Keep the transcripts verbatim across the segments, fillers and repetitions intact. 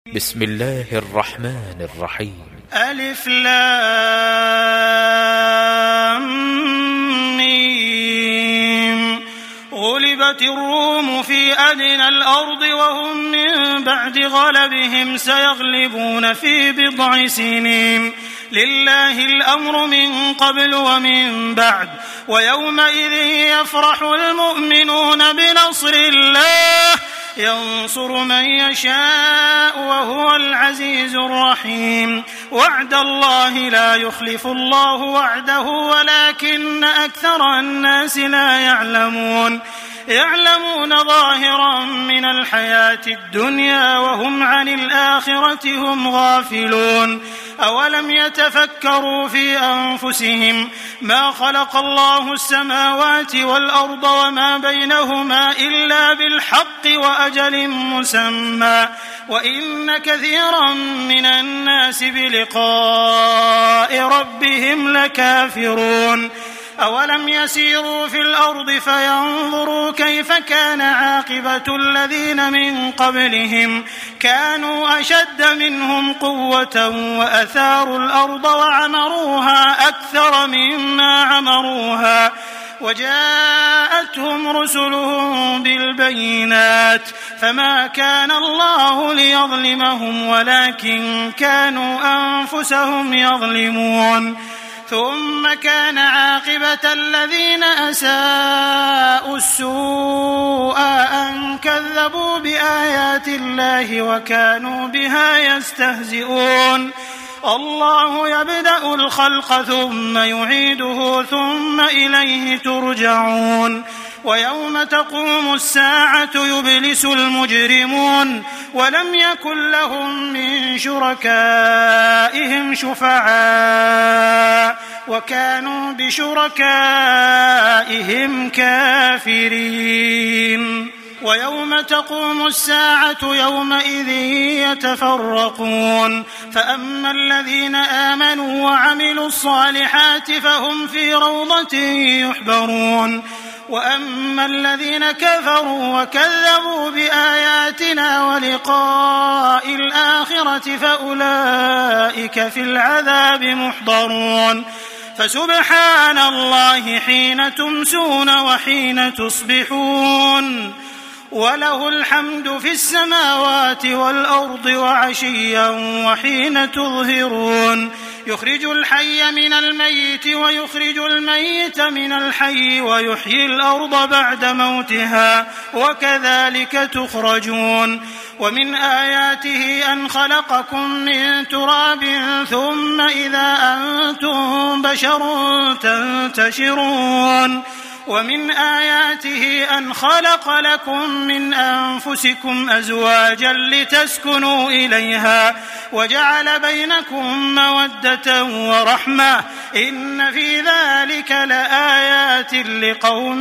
بسم الله الرحمن الرحيم. ألف لام ميم. غلبت الروم في أدنى الأرض وهم من بعد غلبهم سيغلبون في بضع سنين. لله الأمر من قبل ومن بعد ويومئذ يفرح المؤمنون بنصر الله ينصر من يشاء وهو العزيز الرحيم. وعد الله لا يخلف الله وعده ولكن أكثر الناس لا يعلمون يعلمون ظاهرا من الحياة الدنيا وهم عن الآخرة هم غافلون. أولم يتفكروا في أنفسهم ما خلق الله السماوات والأرض وما بينهما إلا بالحق وأجل مسمى وإن كثيرا من الناس بلقاء ربهم لكافرون. أولم يسيروا في الأرض فينظروا كيف كان عاقبة الذين من قبلهم كانوا أشد منهم قوة وأثاروا الأرض وعمروها أكثر مما عمروها وجاءتهم رسلهم بالبينات فما كان الله ليظلمهم ولكن كانوا أنفسهم يظلمون. ثم كان عاقبة الذين أساءوا السوء أن كذبوا بآيات الله وكانوا بها يستهزئون. الله يبدأ الخلق ثم يعيده ثم إليه ترجعون. ويوم تقوم الساعة يبلس المجرمون ولم يكن لهم من شركائهم شفعاء وكانوا بشركائهم كافرين. ويوم تقوم الساعة يومئذ يتفرقون فأما الذين آمنوا وعملوا الصالحات فهم في روضة يحبرون وأما الذين كفروا وكذبوا بآياتنا ولقاء الآخرة فأولئك في العذاب محضرون. فسبحان الله حين تمسون وحين تصبحون وله الحمد في السماوات والأرض وعشيا وحين تظهرون. يخرج الحي من الميت ويخرج الميت من الحي ويحيي الأرض بعد موتها وكذلك تخرجون. ومن آياته أن خلقكم من تراب ثم إذا أنتم بشر تنتشرون. ومن آياته أن خلق لكم من أنفسكم أزواجا لتسكنوا إليها وجعل بينكم مودة ورحمة إن في ذلك لآيات لقوم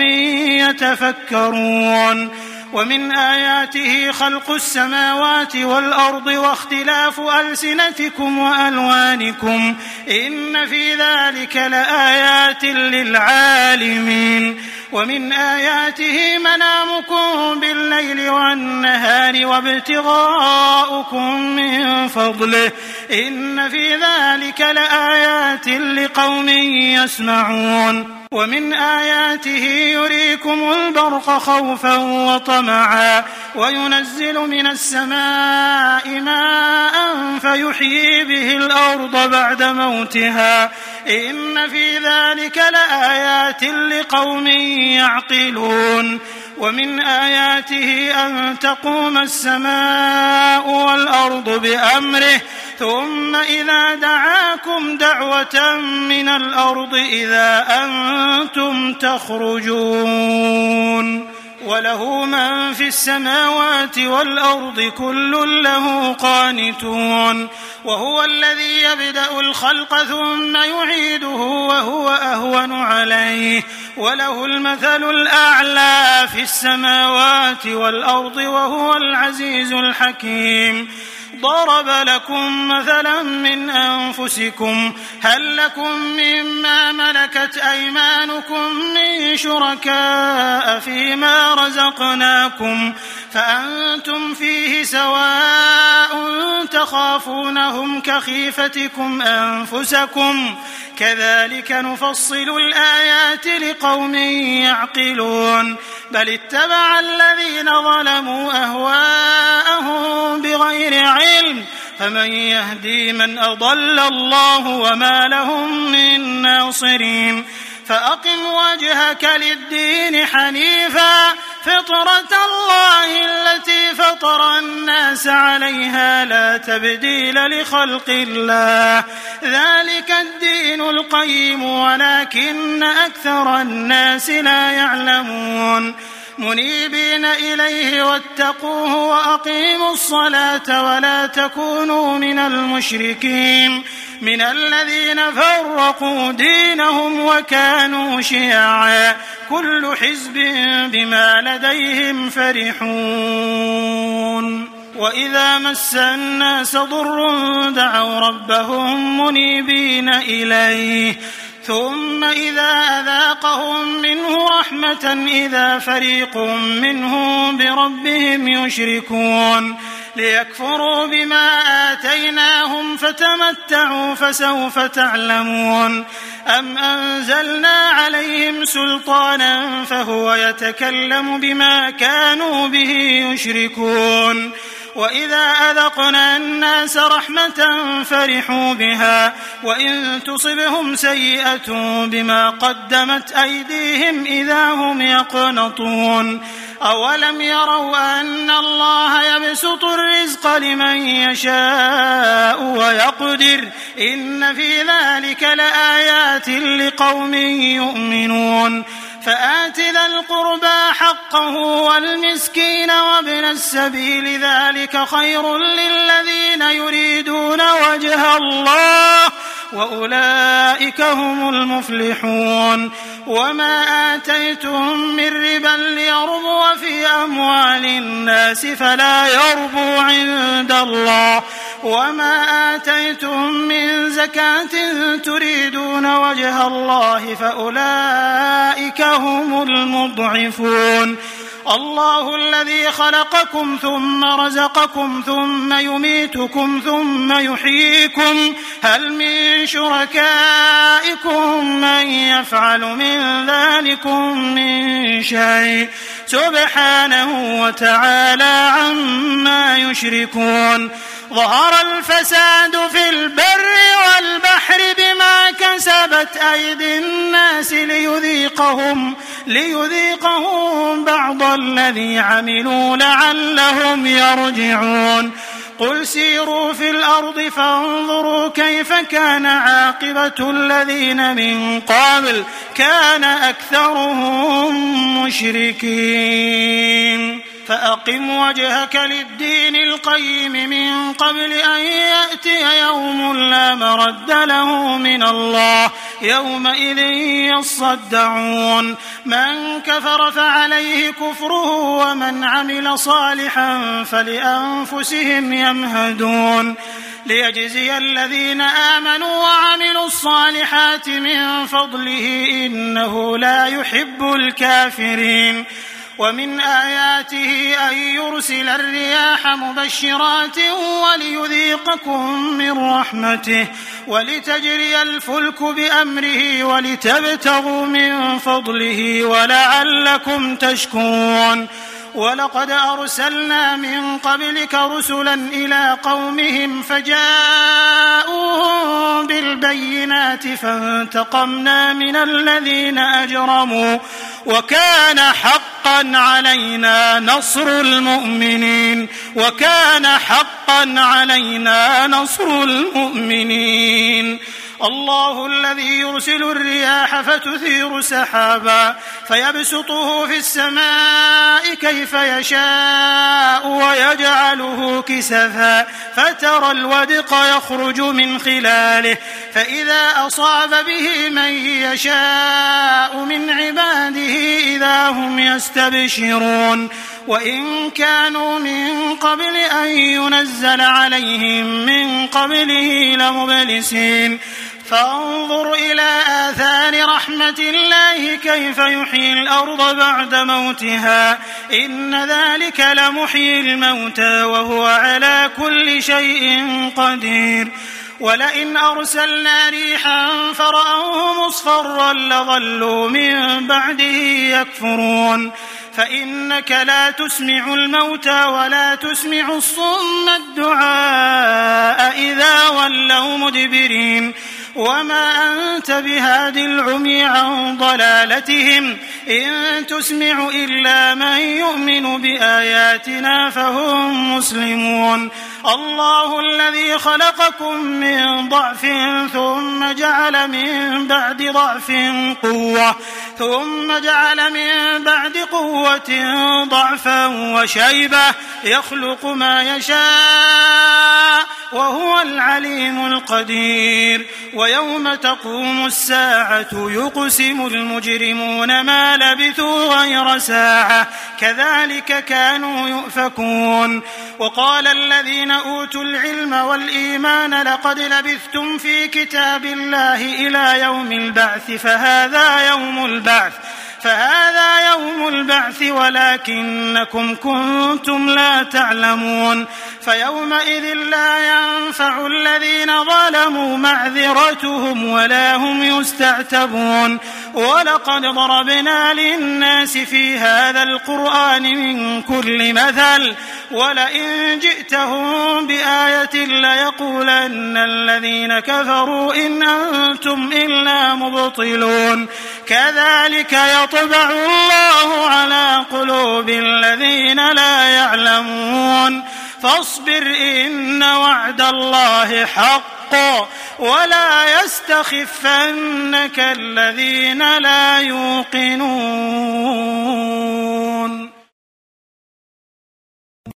يتفكرون. ومن آياته خلق السماوات والأرض واختلاف ألسنتكم وألوانكم إن في ذلك لآيات للعالمين. ومن آياته منامكم بالليل والنهار وابتغاؤكم من فضله إن في ذلك لآيات لقوم يسمعون. ومن آياته يريكم البرق خوفا وطمعا وينزل من السماء ماء فيحيي به الأرض بعد موتها إن في ذلك لآيات لقوم يعقلون. ومن آياته أن تقوم السماء والأرض بأمره ثم إذا دعاكم دعوة من الأرض إذا أنتم تخرجون. وله من في السماوات والأرض كل له قانتون. وهو الذي يبدأ الخلق ثم يعيده وهو أهون عليه وله المثل الأعلى في السماوات والأرض وهو العزيز الحكيم. ضرب لكم مثلا من أنفسكم هل لكم مما ملكت أيمانكم من شركاء فيما رزقناكم فأنتم فيه سواء تخافونهم كخيفتكم أنفسكم كذلك نفصل الآيات لقوم يعقلون بل اتبع الذين ظلموا أهواءهم بغير علم فمن يهدي من أضل الله وما لهم من ناصرين فأقم وجهك للدين حنيفا فطرة الله التي فطر الناس عليها لا تبديل لخلق الله ذلك الدين القيم ولكن أكثر الناس لا يعلمون منيبين إليه واتقوه وأقيموا الصلاة ولا تكونوا من المشركين من الذين فرقوا دينهم وكانوا شيعا كل حزب بما لديهم فرحون وإذا مس الناس ضر دعوا ربهم منيبين إليه ثم إذا أذاقهم منه رحمة إذا فريق منهم بربهم يشركون ليكفروا بما آتيناهم فتمتعوا فسوف تعلمون أم أنزلنا عليهم سلطانا فهو يتكلم بما كانوا به يشركون وإذا أذقنا الناس رحمة فرحوا بها وإن تصبهم سيئة بما قدمت أيديهم إذا هم يقنطون أولم يروا أن الله يبسط الرزق لمن يشاء ويقدر إن في ذلك لآيات لقوم يؤمنون فآت ذا القربى حقه والمسكين وابن السبيل ذلك خير للذين يريدون وجه الله وأولئك هم المفلحون وما آتيتم من ربا ليربو في أموال الناس فلا يربو عند الله وما آتيتم من زكاة تريدون وجه الله فأولئك هم المضعفون الله الذي خلقكم ثم رزقكم ثم يميتكم ثم يحييكم هل من شركائكم من يفعل من ذلكم من شيء سبحانه وتعالى عما يشركون ظهر الفساد في البر والبحر بما كسبت أيدي الناس ليذيقهم ليذيقهم بعض الذي عملوا لعلهم يرجعون قل سيروا في الأرض فانظروا كيف كان عاقبة الذين من قبل كان أكثرهم مشركين فأقم وجهك للدين القيم من قبل أن يأتي يوم لا مرد له من الله يومئذ يصدعون من كفر فعليه كفره ومن عمل صالحا فلأنفسهم يمهدون ليجزي الذين آمنوا وعملوا الصالحات من فضله إنه لا يحب الكافرين ومن آياته أن يرسل الرياح مبشرات وليذيقكم من رحمته ولتجري الفلك بأمره ولتبتغوا من فضله ولعلكم تشكرون ولقد أرسلنا من قبلك رسلا إلى قومهم فجاءوهم بالبينات فانتقمنا من الذين أجرموا وكان حقا علينا نصر المؤمنين وكان حقا علينا نصر المؤمنين الله الذي يرسل الرياح فتثير سحابا فيبسطه في السماء كيف يشاء ويجعله كسفا فترى الودق يخرج من خلاله فإذا أصاب به من يشاء من عباده إذا هم يستبشرون وإن كانوا من قبل أن ينزل عليهم من قبله لمبلسين فانظر إلى آثار رحمة الله كيف يحيي الأرض بعد موتها إن ذلك لمحيي الموتى وهو على كل شيء قدير ولئن أرسلنا ريحا فرأوه مصفرا لظلوا من بعده يكفرون فإنك لا تسمع الموتى ولا تسمع الصم الدعاء إذا ولوا مدبرين وما أنت بهاد العمي عن ضلالتهم إن تسمع إلا من يؤمن بآياتنا فهم مسلمون الله الذي خلقكم من ضعف ثم جعل من بعد ضعف قوة ثم جعل من بعد قوة ضعفا وشيبة يخلق ما يشاء وهو العليم القدير ويوم تقوم الساعة يقسم المجرمون ما لبثوا غير ساعة كذلك كانوا يؤفكون وقال الذين أوتوا العلم والإيمان لقد لبثتم في كتاب الله إلى يوم البعث فهذا يوم البعث فهذا يوم البعث ولكنكم كنتم لا تعلمون فيومئذ لا ينفع الذين ظلموا معذرتهم ولا هم يستعتبون ولقد ضربنا للناس في هذا القرآن من كل مثل ولئن جئتهم بآية ليقولن الذين كفروا إن أنتم إلا مبطلون كذلك يطبع الله على قلوب الذين لا يعلمون فاصبر إن وعد الله حق ولا يستخفنك الذين لا يوقنون.